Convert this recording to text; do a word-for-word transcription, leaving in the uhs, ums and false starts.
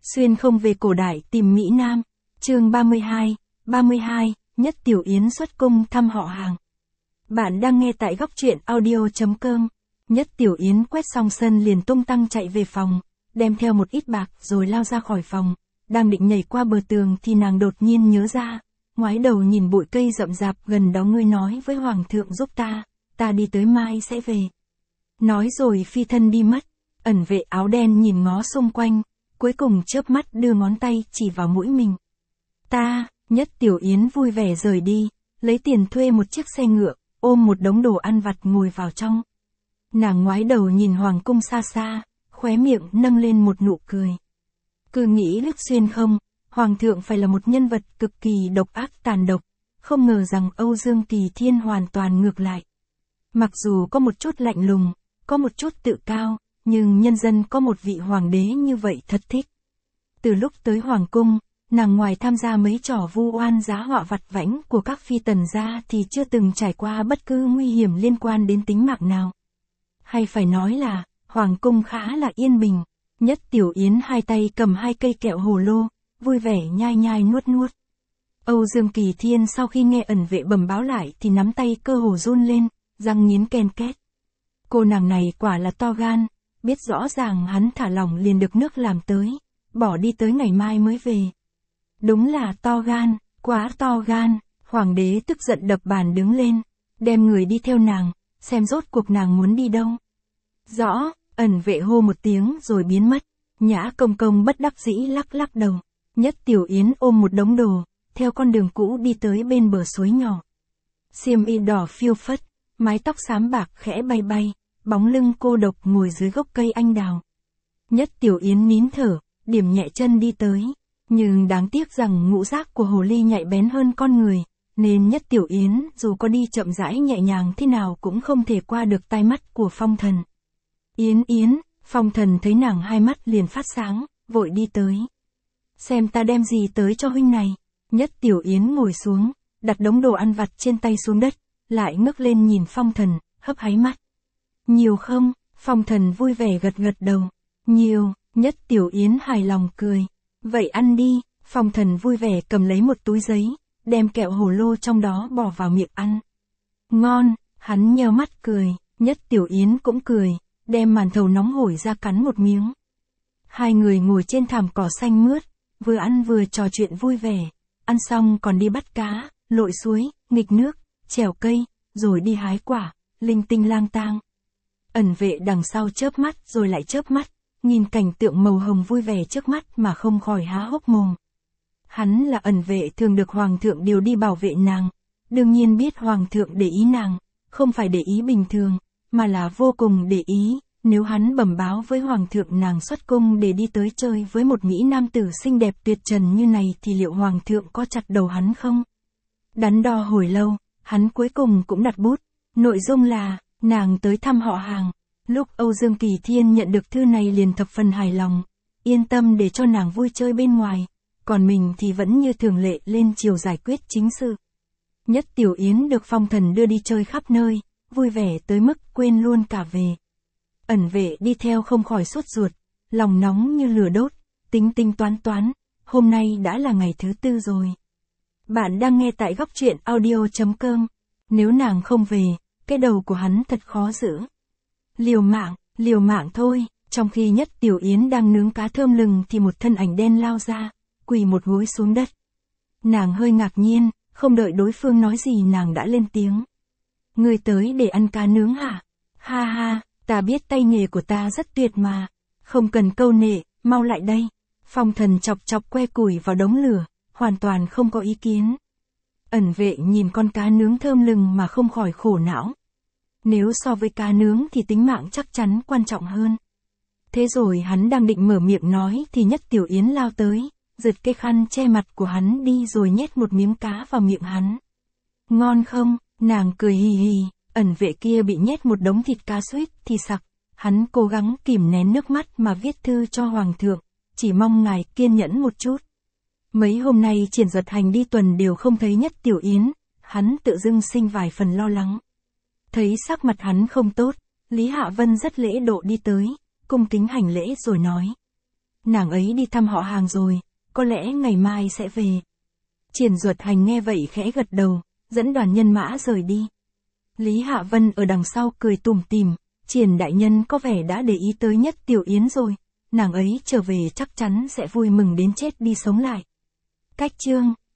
Xuyên không về cổ đại tìm Mỹ Nam, chương ba mươi hai, ba mươi hai, Nhất Tiểu Yến xuất cung thăm họ hàng. Bạn đang nghe tại góc truyện audio chấm com. Nhất Tiểu Yến quét xong sân liền tung tăng chạy về phòng, đem theo một ít bạc rồi lao ra khỏi phòng. Đang định nhảy qua bờ tường thì nàng đột nhiên nhớ ra, ngoái đầu nhìn bụi cây rậm rạp gần đó, ngươi nói với hoàng thượng giúp ta, ta đi tới mai sẽ về. Nói rồi phi thân đi mất. Ẩn vệ áo đen nhìn ngó xung quanh, cuối cùng chớp mắt đưa ngón tay chỉ vào mũi mình. Ta, Nhất Tiểu Yến vui vẻ rời đi, lấy tiền thuê một chiếc xe ngựa, ôm một đống đồ ăn vặt ngồi vào trong. Nàng ngoái đầu nhìn hoàng cung xa xa, khóe miệng nâng lên một nụ cười. Cứ nghĩ lúc xuyên không, hoàng thượng phải là một nhân vật cực kỳ độc ác tàn độc, không ngờ rằng Âu Dương Kỳ Thiên hoàn toàn ngược lại. Mặc dù có một chút lạnh lùng, có một chút tự cao, nhưng nhân dân có một vị hoàng đế như vậy thật thích. Từ lúc tới hoàng cung, nàng ngoài tham gia mấy trò vu oan giá họa vặt vãnh của các phi tần ra thì chưa từng trải qua bất cứ nguy hiểm liên quan đến tính mạng nào. Hay phải nói là, hoàng cung khá là yên bình. Nhất Tiểu Yến hai tay cầm hai cây kẹo hồ lô, vui vẻ nhai nhai nuốt nuốt. Âu Dương Kỳ Thiên sau khi nghe ẩn vệ bẩm báo lại thì nắm tay cơ hồ run lên, răng nghiến ken két. Cô nàng này quả là to gan, biết rõ ràng hắn thả lỏng liền được nước làm tới, bỏ đi tới ngày mai mới về. Đúng là to gan, quá to gan. Hoàng đế tức giận đập bàn đứng lên, đem người đi theo nàng, xem rốt cuộc nàng muốn đi đâu. Rõ. Ẩn vệ hô một tiếng rồi biến mất. Nhã Công Công bất đắc dĩ lắc lắc đầu. Nhất Tiểu Yến ôm một đống đồ, theo con đường cũ đi tới bên bờ suối nhỏ. Xiêm y đỏ phiêu phất, mái tóc xám bạc khẽ bay bay, bóng lưng cô độc ngồi dưới gốc cây anh đào. Nhất Tiểu Yến nín thở, điểm nhẹ chân đi tới. Nhưng đáng tiếc rằng ngũ giác của hồ ly nhạy bén hơn con người, nên Nhất Tiểu Yến dù có đi chậm rãi nhẹ nhàng thế nào cũng không thể qua được tai mắt của Phong Thần. Yến Yến, Phong Thần thấy nàng hai mắt liền phát sáng, vội đi tới. Xem ta đem gì tới cho huynh này. Nhất Tiểu Yến ngồi xuống, đặt đống đồ ăn vặt trên tay xuống đất, lại ngước lên nhìn Phong Thần, hấp háy mắt. Nhiều không? Phong Thần vui vẻ gật gật đầu. Nhiều. Nhất Tiểu Yến hài lòng cười. Vậy ăn đi. Phong Thần vui vẻ cầm lấy một túi giấy, đem kẹo hồ lô trong đó bỏ vào miệng ăn. Ngon. Hắn nheo mắt cười. Nhất Tiểu Yến cũng cười, đem màn thầu nóng hổi ra cắn một miếng. Hai người ngồi trên thảm cỏ xanh mướt, vừa ăn vừa trò chuyện vui vẻ. Ăn xong còn đi bắt cá, lội suối, nghịch nước, trèo cây, rồi đi hái quả, linh tinh lang tang. Ẩn vệ đằng sau chớp mắt rồi lại chớp mắt, nhìn cảnh tượng màu hồng vui vẻ trước mắt mà không khỏi há hốc mồm. Hắn là ẩn vệ thường được hoàng thượng điều đi bảo vệ nàng, đương nhiên biết hoàng thượng để ý nàng, không phải để ý bình thường, mà là vô cùng để ý. Nếu hắn bẩm báo với hoàng thượng nàng xuất cung để đi tới chơi với một mỹ nam tử xinh đẹp tuyệt trần như này thì liệu hoàng thượng có chặt đầu hắn không? Đắn đo hồi lâu, hắn cuối cùng cũng đặt bút. Nội dung là, nàng tới thăm họ hàng. Lúc Âu Dương Kỳ Thiên nhận được thư này liền thập phần hài lòng, yên tâm để cho nàng vui chơi bên ngoài, còn mình thì vẫn như thường lệ lên triều giải quyết chính sự. Nhất Tiểu Yến được Phong Thần đưa đi chơi khắp nơi, vui vẻ tới mức quên luôn cả về. Ẩn vệ đi theo không khỏi sốt ruột, lòng nóng như lửa đốt, tính tính toán toán, hôm nay đã là ngày thứ tư rồi. Bạn đang nghe tại góc truyện audio chấm com. Nếu nàng không về, cái đầu của hắn thật khó giữ. Liều mạng, liều mạng thôi. Trong khi Nhất Tiểu Yến đang nướng cá thơm lừng thì một thân ảnh đen lao ra, quỳ một gối xuống đất. Nàng hơi ngạc nhiên, không đợi đối phương nói gì nàng đã lên tiếng. Ngươi tới để ăn cá nướng hả? Ha ha, ta biết tay nghề của ta rất tuyệt mà. Không cần câu nệ, mau lại đây. Phong Thần chọc chọc que củi vào đống lửa, hoàn toàn không có ý kiến. Ẩn vệ nhìn con cá nướng thơm lừng mà không khỏi khổ não. Nếu so với cá nướng thì tính mạng chắc chắn quan trọng hơn. Thế rồi hắn đang định mở miệng nói thì Nhất Tiểu Yến lao tới, giật cái khăn che mặt của hắn đi rồi nhét một miếng cá vào miệng hắn. Ngon không? Nàng cười hì hì. Ẩn vệ kia bị nhét một đống thịt cá suýt thì sặc. Hắn cố gắng kìm nén nước mắt mà viết thư cho hoàng thượng, chỉ mong ngài kiên nhẫn một chút. Mấy hôm nay Triển Duật Hành đi tuần đều không thấy Nhất Tiểu Yến, hắn tự dưng sinh vài phần lo lắng. Thấy sắc mặt hắn không tốt, Lý Hạ Vân rất lễ độ đi tới, cung kính hành lễ rồi nói. nàng ấy đi thăm họ hàng rồi, có lẽ ngày mai sẽ về. Triển Duật Hành nghe vậy khẽ gật đầu, dẫn đoàn nhân mã rời đi. Lý Hạ Vân ở đằng sau cười tủm tỉm, Triển đại nhân có vẻ đã để ý tới Nhất Tiểu Yến rồi, nàng ấy trở về chắc chắn sẽ vui mừng đến chết đi sống lại. Cách chương